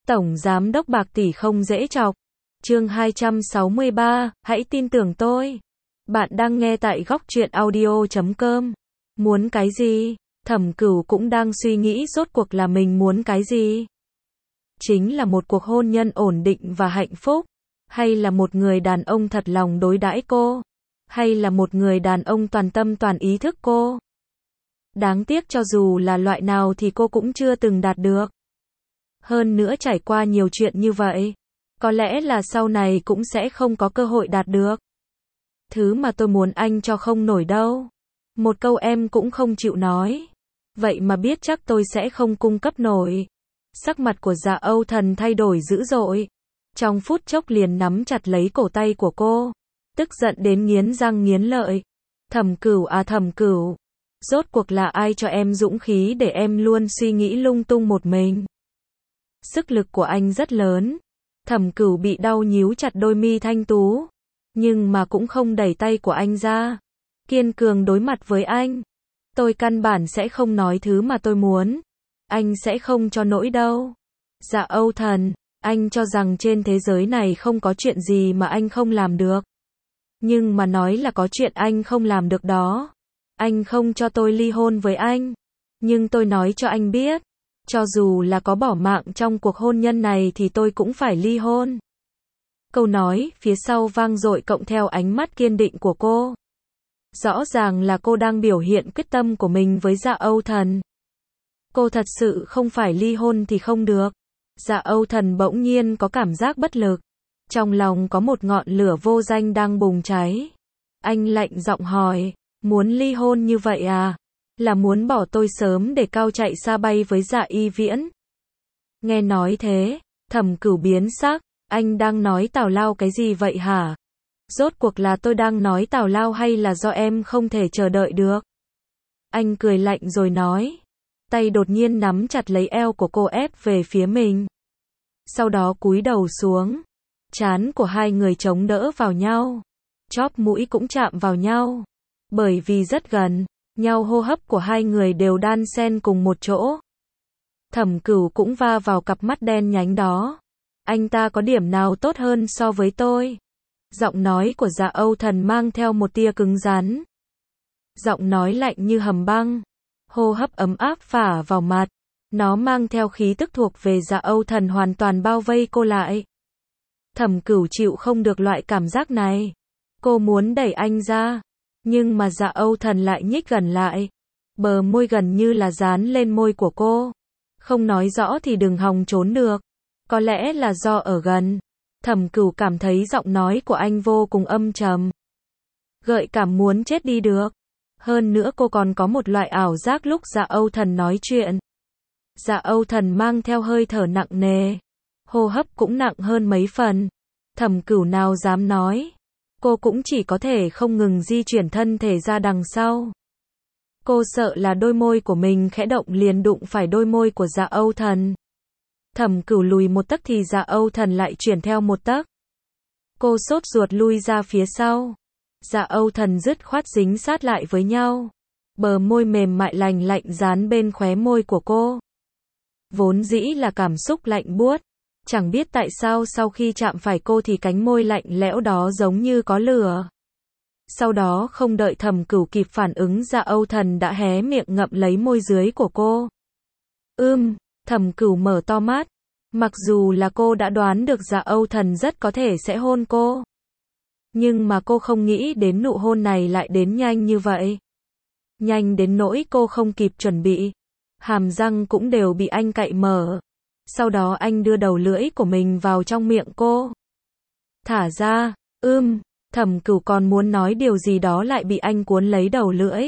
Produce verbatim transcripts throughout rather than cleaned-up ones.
Tổng Giám đốc Bạc Tỷ không dễ chọc. Chương hai trăm sáu mươi ba, hãy tin tưởng tôi. Bạn đang nghe tại góc truyện audio chấm com. Muốn cái gì? Thẩm Cửu cũng đang suy nghĩ rốt cuộc là mình muốn cái gì. Chính là một cuộc hôn nhân ổn định và hạnh phúc, hay là một người đàn ông thật lòng đối đãi cô, hay là một người đàn ông toàn tâm toàn ý thức cô. Đáng tiếc cho dù là loại nào thì cô cũng chưa từng đạt được. Hơn nữa trải qua nhiều chuyện như vậy, có lẽ là sau này cũng sẽ không có cơ hội đạt được. Thứ mà tôi muốn anh cho không nổi đâu. Một câu em cũng không chịu nói. Vậy mà biết chắc tôi sẽ không cung cấp nổi. Sắc mặt của Dạ Âu Thần thay đổi dữ dội. Trong phút chốc liền nắm chặt lấy cổ tay của cô. Tức giận đến nghiến răng nghiến lợi. Thẩm Cửu à Thẩm Cửu. Rốt cuộc là ai cho em dũng khí để em luôn suy nghĩ lung tung một mình. Sức lực của anh rất lớn. Thẩm Cửu bị đau nhíu chặt đôi mi thanh tú. Nhưng mà cũng không đẩy tay của anh ra. Kiên cường đối mặt với anh. Tôi căn bản sẽ không nói thứ mà tôi muốn. Anh sẽ không cho nỗi đâu. Dạ Âu Thần, anh cho rằng trên thế giới này không có chuyện gì mà anh không làm được. Nhưng mà nói là có chuyện anh không làm được đó. Anh không cho tôi ly hôn với anh. Nhưng tôi nói cho anh biết. Cho dù là có bỏ mạng trong cuộc hôn nhân này thì tôi cũng phải ly hôn. Câu nói phía sau vang dội cộng theo ánh mắt kiên định của cô. Rõ ràng là cô đang biểu hiện quyết tâm của mình với Dạ Âu Thần. Cô thật sự không phải ly hôn thì không được. Dạ Âu Thần bỗng nhiên có cảm giác bất lực. Trong lòng có một ngọn lửa vô danh đang bùng cháy. Anh lạnh giọng hỏi, muốn ly hôn như vậy à? Là muốn bỏ tôi sớm để cao chạy xa bay với Dạ Y Viễn? Nghe nói thế, Thẩm Cửu biến sắc, anh đang nói tào lao cái gì vậy hả? Rốt cuộc là tôi đang nói tào lao hay là do em không thể chờ đợi được? Anh cười lạnh rồi nói, tay đột nhiên nắm chặt lấy eo của cô ép về phía mình. Sau đó cúi đầu xuống, trán của hai người chống đỡ vào nhau, chóp mũi cũng chạm vào nhau. Bởi vì rất gần nhau, hô hấp của hai người đều đan xen cùng một chỗ. Thẩm Cửu cũng va vào cặp mắt đen nhánh đó. Anh ta có điểm nào tốt hơn so với tôi? Giọng nói của Dạ Âu Thần mang theo một tia cứng rắn. Giọng nói lạnh như hầm băng. Hô hấp ấm áp phả vào mặt. Nó mang theo khí tức thuộc về Dạ Âu Thần hoàn toàn bao vây cô lại. Thẩm Cửu chịu không được loại cảm giác này. Cô muốn đẩy anh ra. Nhưng mà Dạ Âu Thần lại nhích gần lại. Bờ môi gần như là dán lên môi của cô. Không nói rõ thì đừng hòng trốn được. Có lẽ là do ở gần. Thẩm Cửu cảm thấy giọng nói của anh vô cùng âm trầm. Gợi cảm muốn chết đi được. Hơn nữa cô còn có một loại ảo giác lúc Dạ Âu Thần nói chuyện. Dạ Âu Thần mang theo hơi thở nặng nề. Hô hấp cũng nặng hơn mấy phần. Thẩm Cửu nào dám nói. Cô cũng chỉ có thể không ngừng di chuyển thân thể ra đằng sau. Cô sợ là đôi môi của mình khẽ động liền đụng phải đôi môi của Dạ Âu Thần. Thẩm Cửu lùi một tấc thì Dạ Âu Thần lại chuyển theo một tấc. Cô sốt ruột lui ra phía sau. Dạ Âu Thần dứt khoát dính sát lại với nhau. Bờ môi mềm mại lành lạnh dán bên khóe môi của cô. Vốn dĩ là cảm xúc lạnh buốt. Chẳng biết tại sao sau khi chạm phải cô thì cánh môi lạnh lẽo đó giống như có lửa. Sau đó không đợi Thẩm Cửu kịp phản ứng, Dạ Âu Thần đã hé miệng ngậm lấy môi dưới của cô. Ưm, Thẩm Cửu mở to mắt. Mặc dù là cô đã đoán được Dạ Âu Thần rất có thể sẽ hôn cô. Nhưng mà cô không nghĩ đến nụ hôn này lại đến nhanh như vậy. Nhanh đến nỗi cô không kịp chuẩn bị. Hàm răng cũng đều bị anh cạy mở. Sau đó anh đưa đầu lưỡi của mình vào trong miệng cô. Thả ra, ưm, Thẩm Cửu còn muốn nói điều gì đó lại bị anh cuốn lấy đầu lưỡi.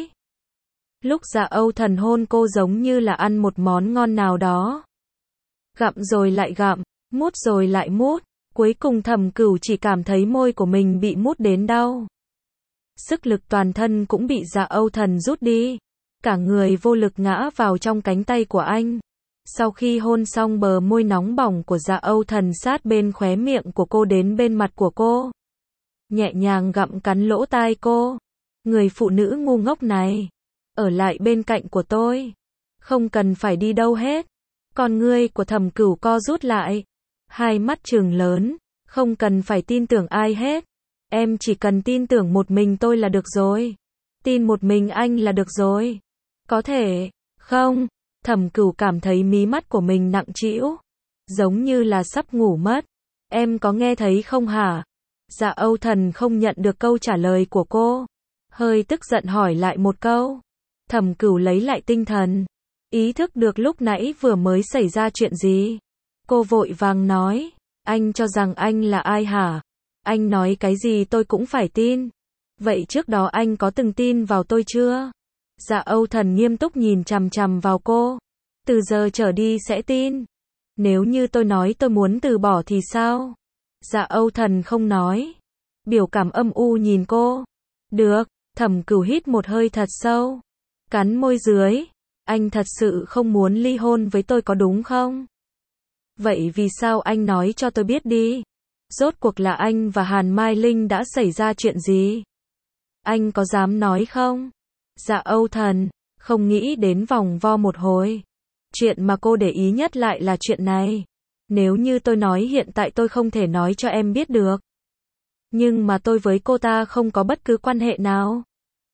Lúc Dạ Âu Thần hôn cô giống như là ăn một món ngon nào đó. Gặm rồi lại gặm, mút rồi lại mút. Cuối cùng Thẩm Cửu chỉ cảm thấy môi của mình bị mút đến đau. Sức lực toàn thân cũng bị Dạ Âu Thần rút đi. Cả người vô lực ngã vào trong cánh tay của anh. Sau khi hôn xong, bờ môi nóng bỏng của Dạ Âu Thần sát bên khóe miệng của cô đến bên mặt của cô. Nhẹ nhàng gặm cắn lỗ tai cô. Người phụ nữ ngu ngốc này. Ở lại bên cạnh của tôi. Không cần phải đi đâu hết. Con ngươi của Thẩm Cửu co rút lại. Hai mắt trừng lớn, không cần phải tin tưởng ai hết. Em chỉ cần tin tưởng một mình tôi là được rồi. Tin một mình anh là được rồi. Có thể, không? Thẩm Cửu cảm thấy mí mắt của mình nặng trĩu, giống như là sắp ngủ mất. Em có nghe thấy không hả? Dạ Âu Thần không nhận được câu trả lời của cô, hơi tức giận hỏi lại một câu. Thẩm Cửu lấy lại tinh thần, ý thức được lúc nãy vừa mới xảy ra chuyện gì. Cô vội vàng nói, anh cho rằng anh là ai hả? Anh nói cái gì tôi cũng phải tin. Vậy trước đó anh có từng tin vào tôi chưa? Dạ Âu Thần nghiêm túc nhìn chằm chằm vào cô. Từ giờ trở đi sẽ tin. Nếu như tôi nói tôi muốn từ bỏ thì sao? Dạ Âu Thần không nói. Biểu cảm âm u nhìn cô. Được, Thẩm Cửu hít một hơi thật sâu, cắn môi dưới. Anh thật sự không muốn ly hôn với tôi có đúng không? Vậy vì sao anh nói cho tôi biết đi? Rốt cuộc là anh và Hàn Mai Linh đã xảy ra chuyện gì? Anh có dám nói không? Dạ Âu Thần không nghĩ đến vòng vo một hồi. Chuyện mà cô để ý nhất lại là chuyện này. Nếu như tôi nói hiện tại tôi không thể nói cho em biết được. Nhưng mà tôi với cô ta không có bất cứ quan hệ nào.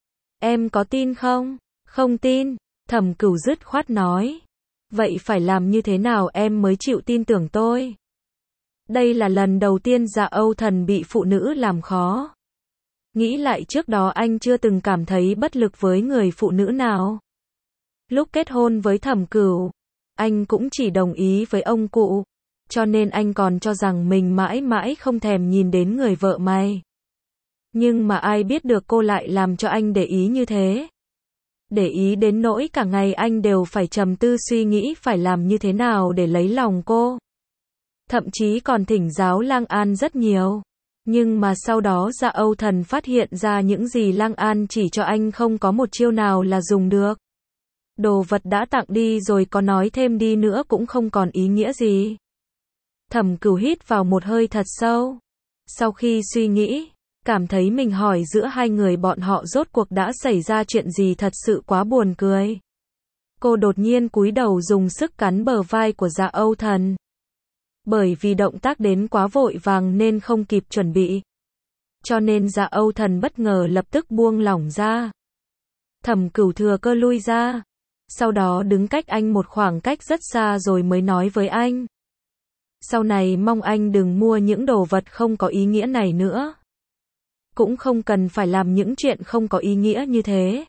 Em có tin không? Không tin, Thẩm Cửu dứt khoát nói. Vậy phải làm như thế nào em mới chịu tin tưởng tôi? Đây là lần đầu tiên Dạ Âu Thần bị phụ nữ làm khó. Nghĩ lại trước đó anh chưa từng cảm thấy bất lực với người phụ nữ nào. Lúc kết hôn với Thẩm Cửu, anh cũng chỉ đồng ý với ông cụ, cho nên anh còn cho rằng mình mãi mãi không thèm nhìn đến người vợ này. Nhưng mà ai biết được cô lại làm cho anh để ý như thế. Để ý đến nỗi cả ngày anh đều phải trầm tư suy nghĩ phải làm như thế nào để lấy lòng cô. Thậm chí còn thỉnh giáo Lang An rất nhiều. Nhưng mà sau đó Dạ Âu Thần phát hiện ra những gì Lang An chỉ cho anh không có một chiêu nào là dùng được. Đồ vật đã tặng đi rồi có nói thêm đi nữa cũng không còn ý nghĩa gì. Thẩm Cửu hít vào một hơi thật sâu. Sau khi suy nghĩ, cảm thấy mình hỏi giữa hai người bọn họ rốt cuộc đã xảy ra chuyện gì thật sự quá buồn cười. Cô đột nhiên cúi đầu dùng sức cắn bờ vai của Dạ Âu Thần. Bởi vì động tác đến quá vội vàng nên không kịp chuẩn bị. Cho nên Dạ Âu Thần bất ngờ lập tức buông lỏng ra. Thẩm Cửu thừa cơ lui ra. Sau đó đứng cách anh một khoảng cách rất xa rồi mới nói với anh. Sau này mong anh đừng mua những đồ vật không có ý nghĩa này nữa. Cũng không cần phải làm những chuyện không có ý nghĩa như thế.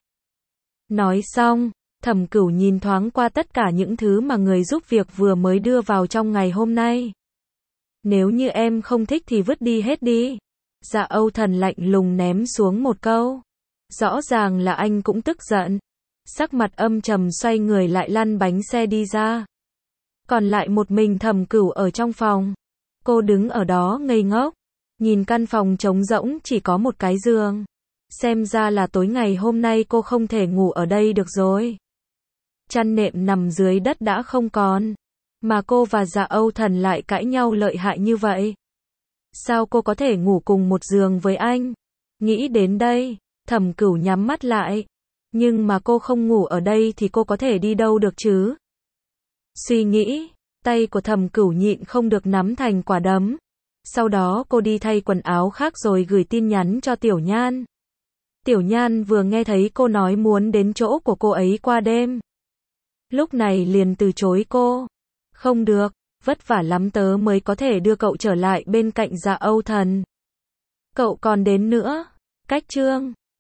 Nói xong, Thẩm Cửu nhìn thoáng qua tất cả những thứ mà người giúp việc vừa mới đưa vào trong ngày hôm nay. Nếu như em không thích thì vứt đi hết đi. Dạ Âu Thần lạnh lùng ném xuống một câu. Rõ ràng là anh cũng tức giận. Sắc mặt âm trầm xoay người lại lăn bánh xe đi ra. Còn lại một mình Thẩm Cửu ở trong phòng. Cô đứng ở đó ngây ngốc. Nhìn căn phòng trống rỗng chỉ có một cái giường. Xem ra là tối ngày hôm nay cô không thể ngủ ở đây được rồi. Chăn nệm nằm dưới đất đã không còn. Mà cô và Dạ Âu Thần lại cãi nhau lợi hại như vậy. Sao cô có thể ngủ cùng một giường với anh? Nghĩ đến đây, Thẩm Cửu nhắm mắt lại. Nhưng mà cô không ngủ ở đây thì cô có thể đi đâu được chứ? Suy nghĩ, tay của Thẩm Cửu nhịn không được nắm thành quả đấm. Sau đó cô đi thay quần áo khác rồi gửi tin nhắn cho Tiểu Nhan. Tiểu Nhan vừa nghe thấy cô nói muốn đến chỗ của cô ấy qua đêm. Lúc này liền từ chối cô. Không được, vất vả lắm tớ mới có thể đưa cậu trở lại bên cạnh Dạ Âu Thần. Cậu còn đến nữa. Cách chương